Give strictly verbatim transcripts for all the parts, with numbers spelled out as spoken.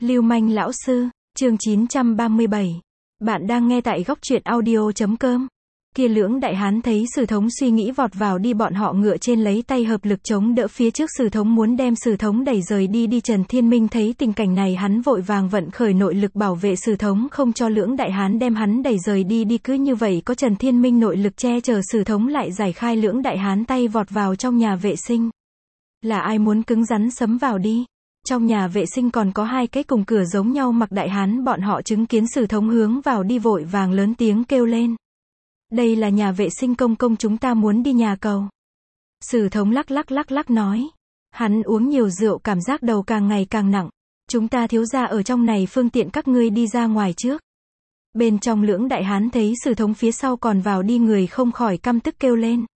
Lưu manh lão sư, chương chín trăm ba mươi bảy. Bạn đang nghe tại góc truyện audio chấm com. Kia lưỡng đại hán thấy Sử Thống suy nghĩ vọt vào đi, bọn họ ngựa trên lấy tay hợp lực chống đỡ phía trước Sử Thống, muốn đem Sử Thống đẩy rời đi đi. Trần Thiên Minh thấy tình cảnh này, hắn vội vàng vận khởi nội lực bảo vệ Sử Thống, không cho lưỡng đại hán đem hắn đẩy rời đi đi. Cứ như vậy có Trần Thiên Minh nội lực che chở, Sử Thống lại giải khai lưỡng đại hán tay vọt vào trong nhà vệ sinh. Là ai muốn cứng rắn sấm vào đi? Trong nhà vệ sinh còn có hai cái cùng cửa giống nhau mặc đại hán, bọn họ chứng kiến Sử Thống hướng vào đi vội vàng lớn tiếng kêu lên. Đây là nhà vệ sinh công công, chúng ta muốn đi nhà cầu. Sử Thống lắc lắc lắc lắc nói. Hắn uống nhiều rượu, cảm giác đầu càng ngày càng nặng. Chúng ta thiếu gia ở trong này, phương tiện các ngươi đi ra ngoài trước. Bên trong lưỡng đại hán thấy Sử Thống phía sau còn vào đi người, không khỏi căm tức kêu lên.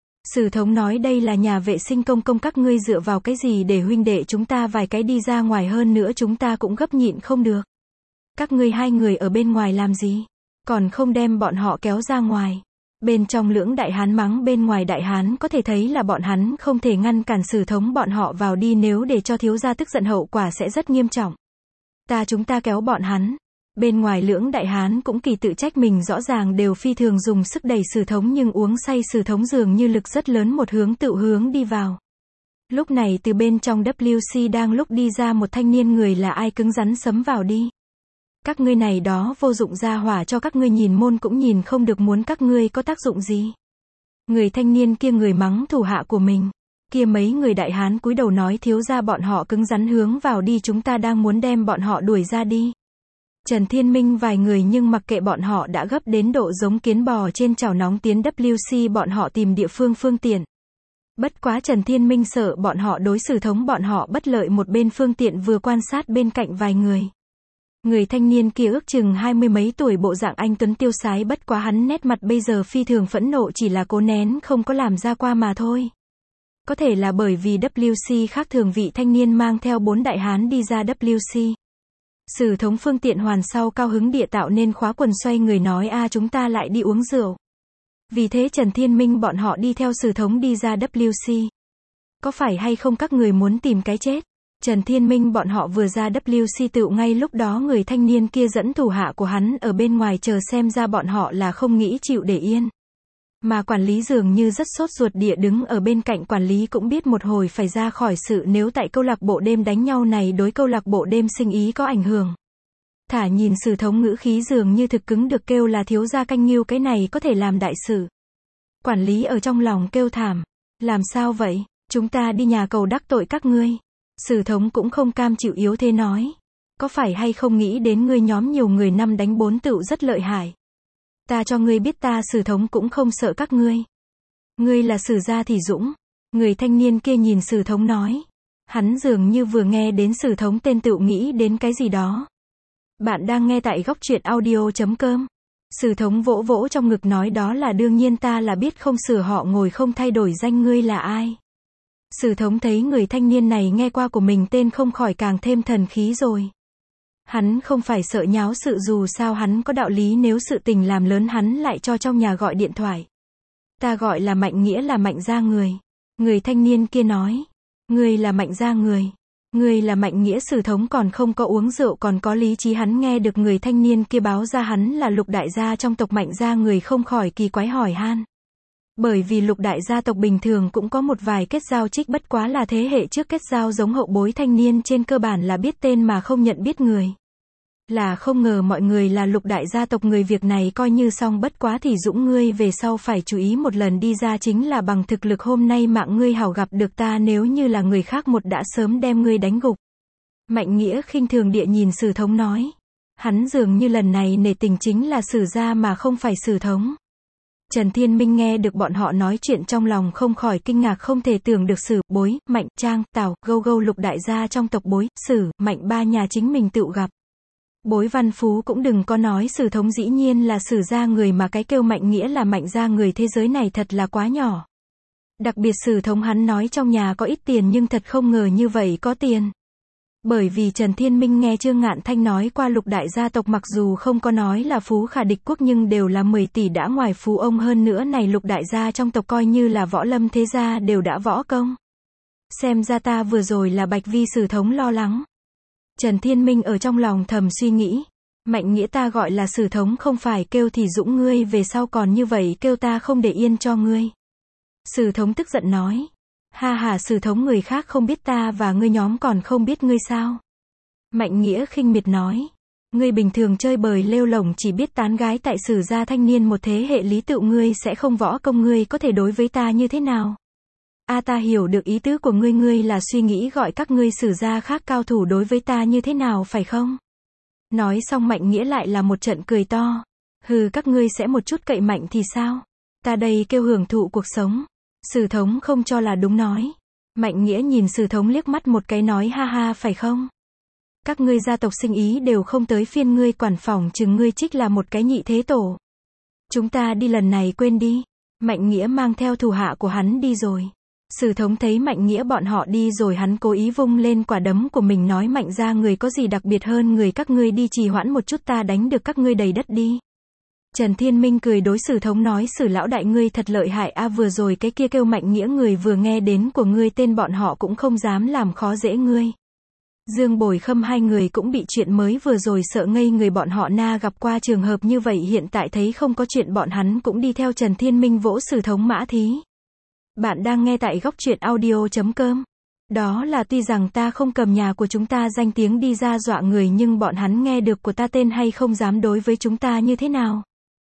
Sử Thống nói, đây là nhà vệ sinh công công, các ngươi dựa vào cái gì để huynh đệ chúng ta vài cái đi ra ngoài, hơn nữa chúng ta cũng gấp nhịn không được. Các ngươi hai người ở bên ngoài làm gì? Còn không đem bọn họ kéo ra ngoài. Bên trong lưỡng đại hán mắng bên ngoài đại hán, có thể thấy là bọn hắn không thể ngăn cản Sử Thống bọn họ vào đi, nếu để cho thiếu gia tức giận hậu quả sẽ rất nghiêm trọng. Ta chúng ta kéo bọn hắn. Bên ngoài lưỡng đại hán cũng kỳ tự trách mình, rõ ràng đều phi thường dùng sức đẩy Sử Thống, nhưng uống say Sử Thống dường như lực rất lớn, một hướng tự hướng đi vào. Lúc này từ bên trong vê kép đang lúc đi ra một thanh niên, người là ai cứng rắn sấm vào đi. Các ngươi này đó vô dụng ra hỏa, cho các ngươi nhìn môn cũng nhìn không được, muốn các ngươi có tác dụng gì? Người thanh niên kia người mắng thủ hạ của mình. Kia mấy người đại hán cúi đầu nói, thiếu gia bọn họ cứng rắn hướng vào đi, chúng ta đang muốn đem bọn họ đuổi ra đi. Trần Thiên Minh vài người nhưng mặc kệ bọn họ, đã gấp đến độ giống kiến bò trên chảo nóng, tiến vê kép bọn họ tìm địa phương phương tiện. Bất quá Trần Thiên Minh sợ bọn họ đối Sử Thống bọn họ bất lợi, một bên phương tiện vừa quan sát bên cạnh vài người. Người thanh niên kia ước chừng hai mươi mấy tuổi, bộ dạng anh tuấn tiêu sái, bất quá hắn nét mặt bây giờ phi thường phẫn nộ, chỉ là cố nén không có làm ra qua mà thôi. Có thể là bởi vì vê kép khác thường, vị thanh niên mang theo bốn đại hán đi ra vê kép. Sử Thống phương tiện hoàn sau cao hứng địa tạo nên khóa quần, xoay người nói, a chúng ta lại đi uống rượu. Vì thế Trần Thiên Minh bọn họ đi theo Sử Thống đi ra vê kép. Có phải hay không các người muốn tìm cái chết? Trần Thiên Minh bọn họ vừa ra vê kép tựu ngay lúc đó người thanh niên kia dẫn thủ hạ của hắn ở bên ngoài chờ, xem ra bọn họ là không nghĩ chịu để yên. Mà quản lý dường như rất sốt ruột địa đứng ở bên cạnh, quản lý cũng biết một hồi phải ra khỏi sự, nếu tại câu lạc bộ đêm đánh nhau này đối câu lạc bộ đêm sinh ý có ảnh hưởng. Thả nhìn Sử Thống ngữ khí dường như thực cứng, được kêu là thiếu gia canh nghiêu, cái này có thể làm đại sự. Quản lý ở trong lòng kêu thảm. Làm sao vậy? Chúng ta đi nhà cầu đắc tội các ngươi. Sử Thống cũng không cam chịu yếu thế nói. Có phải hay không nghĩ đến ngươi nhóm nhiều người năm đánh bốn tựu rất lợi hại. Ta cho ngươi biết, ta Sử Thống cũng không sợ các ngươi. Ngươi là Sử gia thì dũng. Người thanh niên kia nhìn Sử Thống nói. Hắn dường như vừa nghe đến Sử Thống tên tựu nghĩ đến cái gì đó. Bạn đang nghe tại góc truyện audio chấm com. Sử Thống vỗ vỗ trong ngực nói, đó là đương nhiên, ta là biết, không sửa họ ngồi không thay đổi danh, ngươi là ai? Sử Thống thấy người thanh niên này nghe qua của mình tên, không khỏi càng thêm thần khí rồi. Hắn không phải sợ nháo sự, dù sao hắn có đạo lý, nếu sự tình làm lớn hắn lại cho trong nhà gọi điện thoại. Ta gọi là Mạnh Nghĩa, là Mạnh gia người. Người thanh niên kia nói. Ngươi là Mạnh gia người. Ngươi là Mạnh Nghĩa. Sử Thống còn không có uống rượu, còn có lý trí, hắn nghe được người thanh niên kia báo ra hắn là Lục đại gia trong tộc Mạnh gia người, không khỏi kỳ quái hỏi han. Bởi vì Lục đại gia tộc bình thường cũng có một vài kết giao trích, bất quá là thế hệ trước kết giao giống hậu bối, thanh niên trên cơ bản là biết tên mà không nhận biết người. Là không ngờ mọi người là Lục đại gia tộc người, việc này coi như xong, bất quá thì Dũng ngươi về sau phải chú ý, một lần đi ra chính là bằng thực lực, hôm nay mạng ngươi hảo gặp được ta, nếu như là người khác một đã sớm đem ngươi đánh gục. Mạnh Nghĩa khinh thường địa nhìn Sử Thống nói. Hắn dường như lần này nể tình chính là Sử gia mà không phải Sử Thống. Trần Thiên Minh nghe được bọn họ nói chuyện, trong lòng không khỏi kinh ngạc, không thể tưởng được Sử, Bối, Mạnh, Trang, Tào, Gâu Gâu Lục đại gia trong tộc Bối, Sử, Mạnh ba nhà chính mình tự gặp. Bối Văn Phú cũng đừng có nói, Sử Thống dĩ nhiên là Sử gia người, mà cái kêu Mạnh Nghĩa là Mạnh gia người, thế giới này thật là quá nhỏ. Đặc biệt Sử Thống hắn nói trong nhà có ít tiền, nhưng thật không ngờ như vậy có tiền. Bởi vì Trần Thiên Minh nghe Trương Ngạn Thanh nói qua, Lục đại gia tộc mặc dù không có nói là phú khả địch quốc, nhưng đều là mười tỷ đã ngoài phú ông, hơn nữa này Lục đại gia trong tộc coi như là võ lâm thế gia đều đã võ công. Xem ra ta vừa rồi là Bạch vi Sử Thống lo lắng. Trần Thiên Minh ở trong lòng thầm suy nghĩ. Mạnh nghĩa ta gọi là Sử Thống không phải kêu thì Dũng ngươi về sau còn như vậy kêu ta không để yên cho ngươi. Sử Thống tức giận nói. Ha ha, Sử Thống, người khác không biết ta và ngươi nhóm còn không biết ngươi sao? Mạnh nghĩa khinh miệt nói. Ngươi bình thường chơi bời lêu lổng chỉ biết tán gái tại Sử gia thanh niên một thế hệ lý tựu, ngươi sẽ không võ công, ngươi có thể đối với ta như thế nào? A à, ta hiểu được ý tứ của ngươi, ngươi là suy nghĩ gọi các ngươi Sử gia khác cao thủ đối với ta như thế nào phải không? Nói xong Mạnh nghĩa lại là một trận cười to. Hừ, các ngươi sẽ một chút cậy mạnh thì sao? Ta đây kêu hưởng thụ cuộc sống. Sử Thống không cho là đúng nói. Mạnh nghĩa nhìn Sử Thống liếc mắt một cái nói ha ha, phải không? Các ngươi gia tộc sinh ý đều không tới phiên ngươi quản, phỏng chừng ngươi trích là một cái nhị thế tổ. Chúng ta đi lần này quên đi. Mạnh nghĩa mang theo thủ hạ của hắn đi rồi. Sử Thống thấy Mạnh nghĩa bọn họ đi rồi, hắn cố ý vung lên quả đấm của mình nói, Mạnh ra người có gì đặc biệt hơn người các ngươi, đi trì hoãn một chút ta đánh được các ngươi đầy đất đi. Trần Thiên Minh cười đối Sử Thống nói, Sử lão đại ngươi thật lợi hại a, vừa rồi cái kia kêu Mạnh nghĩa người vừa nghe đến của ngươi tên bọn họ cũng không dám làm khó dễ ngươi. Dương Bồi Khâm hai người cũng bị chuyện mới vừa rồi sợ ngây người, bọn họ na gặp qua trường hợp như vậy, hiện tại thấy không có chuyện bọn hắn cũng đi theo Trần Thiên Minh vỗ Sử Thống mã thí. Bạn đang nghe tại góc truyện audio chấm com. Đó là tuy rằng ta không cầm nhà của chúng ta danh tiếng đi ra dọa người, nhưng bọn hắn nghe được của ta tên hay không dám đối với chúng ta như thế nào?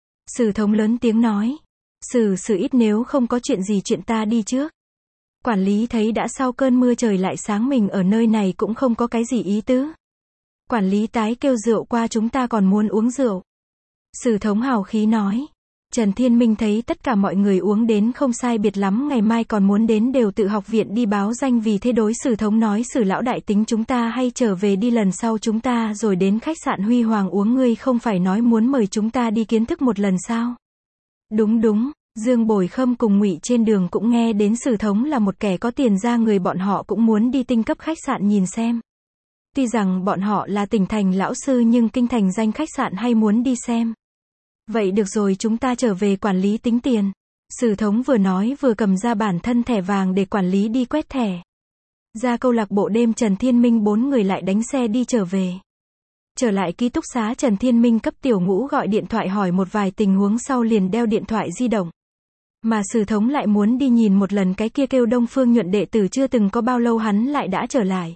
Sử Thống lớn tiếng nói. Sử Sử ít, nếu không có chuyện gì chuyện ta đi trước. Quản lý thấy đã sau cơn mưa trời lại sáng, mình ở nơi này cũng không có cái gì ý tứ. Quản lý tái kêu rượu qua, chúng ta còn muốn uống rượu. Sử Thống hào khí nói. Trần Thiên Minh thấy tất cả mọi người uống đến không sai biệt lắm, ngày mai còn muốn đến đều tự học viện đi báo danh, vì thế đối Sử Thống nói, Sử lão đại tính chúng ta hay trở về đi, lần sau chúng ta rồi đến khách sạn Huy Hoàng uống, ngươi không phải nói muốn mời chúng ta đi kiến thức một lần sao? Đúng đúng, Dương Bồi Khâm cùng Ngụy trên đường cũng nghe đến Sử Thống là một kẻ có tiền, ra người bọn họ cũng muốn đi tinh cấp khách sạn nhìn xem. Tuy rằng bọn họ là tỉnh thành lão sư nhưng kinh thành danh khách sạn hay muốn đi xem. Vậy được rồi, chúng ta trở về, quản lý tính tiền. Sử Thống vừa nói vừa cầm ra bản thân thẻ vàng để quản lý đi quét thẻ. Ra câu lạc bộ đêm, Trần Thiên Minh bốn người lại đánh xe đi trở về. Trở lại ký túc xá, Trần Thiên Minh cấp Tiểu Ngũ gọi điện thoại hỏi một vài tình huống sau liền đeo điện thoại di động. Mà Sử Thống lại muốn đi nhìn một lần cái kia kêu Đông Phương Nhuận đệ tử, chưa từng có bao lâu hắn lại đã trở lại.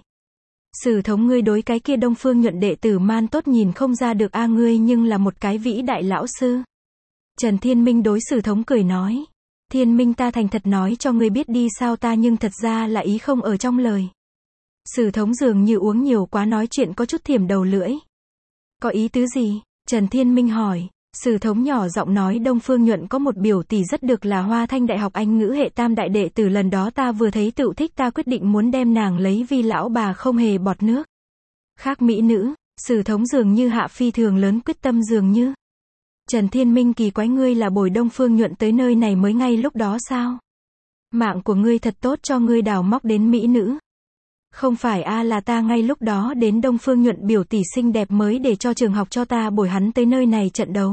Sử Thống, ngươi đối cái kia Đông Phương Nhuận đệ tử man tốt nhìn không ra được a, ngươi nhưng là một cái vĩ đại lão sư. Trần Thiên Minh đối Sử Thống cười nói. Thiên Minh, ta thành thật nói cho ngươi biết đi, sao ta nhưng thật ra là ý không ở trong lời. Sử Thống dường như uống nhiều quá, nói chuyện có chút thiểm đầu lưỡi. Có ý tứ gì? Trần Thiên Minh hỏi. Sử Thống nhỏ giọng nói, Đông Phương Nhuận có một biểu tỷ rất được, là Hoa Thanh Đại học Anh ngữ hệ tam đại đệ tử, lần đó ta vừa thấy tựu thích, ta quyết định muốn đem nàng lấy vi lão bà, không hề bọt nước. Khác mỹ nữ, Sử Thống dường như hạ phi thường lớn quyết tâm dường như. Trần Thiên Minh kỳ quái, ngươi là bồi Đông Phương Nhuận tới nơi này mới ngay lúc đó sao? Mạng của ngươi thật tốt, cho ngươi đào móc đến mỹ nữ. Không phải a, là ta ngay lúc đó đến Đông Phương Nhuận biểu tỷ xinh đẹp mới để cho trường học cho ta bồi hắn tới nơi này trận đấu.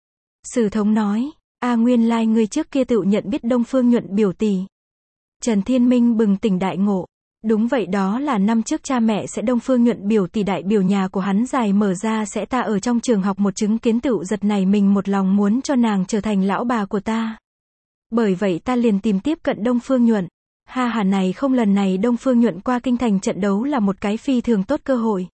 Sử Thống nói. A, nguyên lai like ngươi trước kia tự nhận biết Đông Phương Nhuận biểu tỷ. Trần Thiên Minh bừng tỉnh đại ngộ. Đúng vậy, đó là năm trước cha mẹ sẽ Đông Phương Nhuận biểu tỷ đại biểu nhà của hắn dài mở ra sẽ, ta ở trong trường học một chứng kiến tựu giật này mình một lòng muốn cho nàng trở thành lão bà của ta. Bởi vậy ta liền tìm tiếp cận Đông Phương Nhuận. Ha ha, này không, lần này Đông Phương Nhuận qua kinh thành trận đấu là một cái phi thường tốt cơ hội.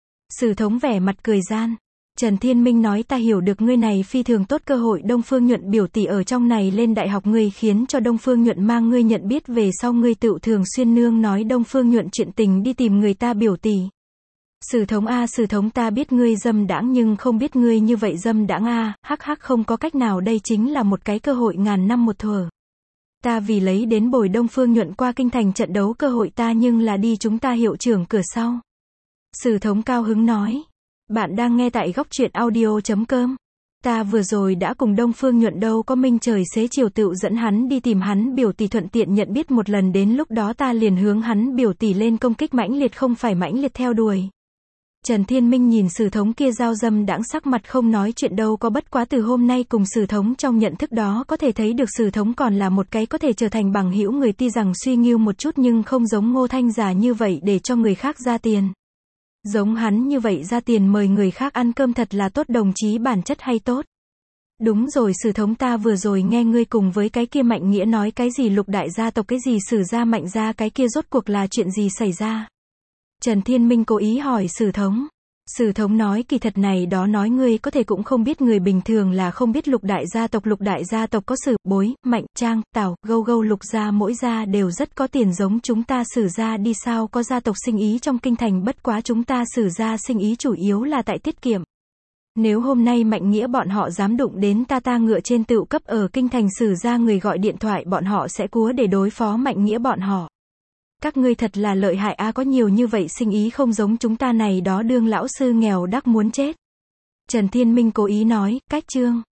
Sử Thống vẻ mặt cười gian. Trần Thiên Minh nói, ta hiểu được ngươi này phi thường tốt cơ hội, Đông Phương Nhuận biểu tỷ ở trong này lên đại học, ngươi khiến cho Đông Phương Nhuận mang ngươi nhận biết, về sau ngươi tự thường xuyên nương nói Đông Phương Nhuận chuyện tình đi tìm người ta biểu tỷ. Sử Thống a, Sử Thống, ta biết ngươi dâm đãng nhưng không biết ngươi như vậy dâm đãng a, hắc hắc, không có cách nào, đây chính là một cái cơ hội ngàn năm một thuở. Ta vì lấy đến bồi Đông Phương Nhuận qua kinh thành trận đấu cơ hội, ta nhưng là đi chúng ta hiệu trưởng cửa sau. Sử Thống cao hứng nói. Bạn đang nghe tại góc truyện audio chấm com. Ta vừa rồi đã cùng Đông Phương Nhuận đâu có minh trời xế chiều tựu dẫn hắn đi tìm hắn biểu tỷ, thuận tiện nhận biết một lần, đến lúc đó ta liền hướng hắn biểu tỷ lên công kích mãnh liệt, không phải mãnh liệt theo đuổi. Trần Thiên Minh nhìn Sử Thống kia giao dâm đãng sắc mặt không nói chuyện đâu có, bất quá từ hôm nay cùng Sử Thống trong nhận thức đó có thể thấy được Sử Thống còn là một cái có thể trở thành bằng hữu người, tuy rằng suy nghiêu một chút nhưng không giống Ngô Thanh giả như vậy để cho người khác ra tiền. Giống hắn như vậy ra tiền mời người khác ăn cơm thật là tốt, đồng chí bản chất hay tốt. Đúng rồi Sử thống, ta vừa rồi nghe ngươi cùng với cái kia Mạnh Nghĩa nói cái gì Lục đại gia tộc cái gì Sử gia Mạnh gia cái kia rốt cuộc là chuyện gì xảy ra? Trần Thiên Minh cố ý hỏi Sử thống. Sử thống nói kỳ thật này đó nói ngươi có thể cũng không biết, người bình thường là không biết Lục đại gia tộc. Lục đại gia tộc có Sử, Bối, Mạnh, Trang, Tào, Gâu Gâu Lục gia mỗi gia đều rất có tiền, giống chúng ta Sử gia đi sao có gia tộc sinh ý trong kinh thành, bất quá chúng ta Sử gia sinh ý chủ yếu là tại tiết kiệm. Nếu hôm nay Mạnh Nghĩa bọn họ dám đụng đến ta ta ngựa trên tựu cấp ở kinh thành Sử gia người gọi điện thoại bọn họ sẽ cúa để đối phó Mạnh Nghĩa bọn họ. Các ngươi thật là lợi hại a, có nhiều như vậy sinh ý, không giống chúng ta này đó đương lão sư nghèo đắc muốn chết. Trần Thiên Minh cố ý nói, cách chương.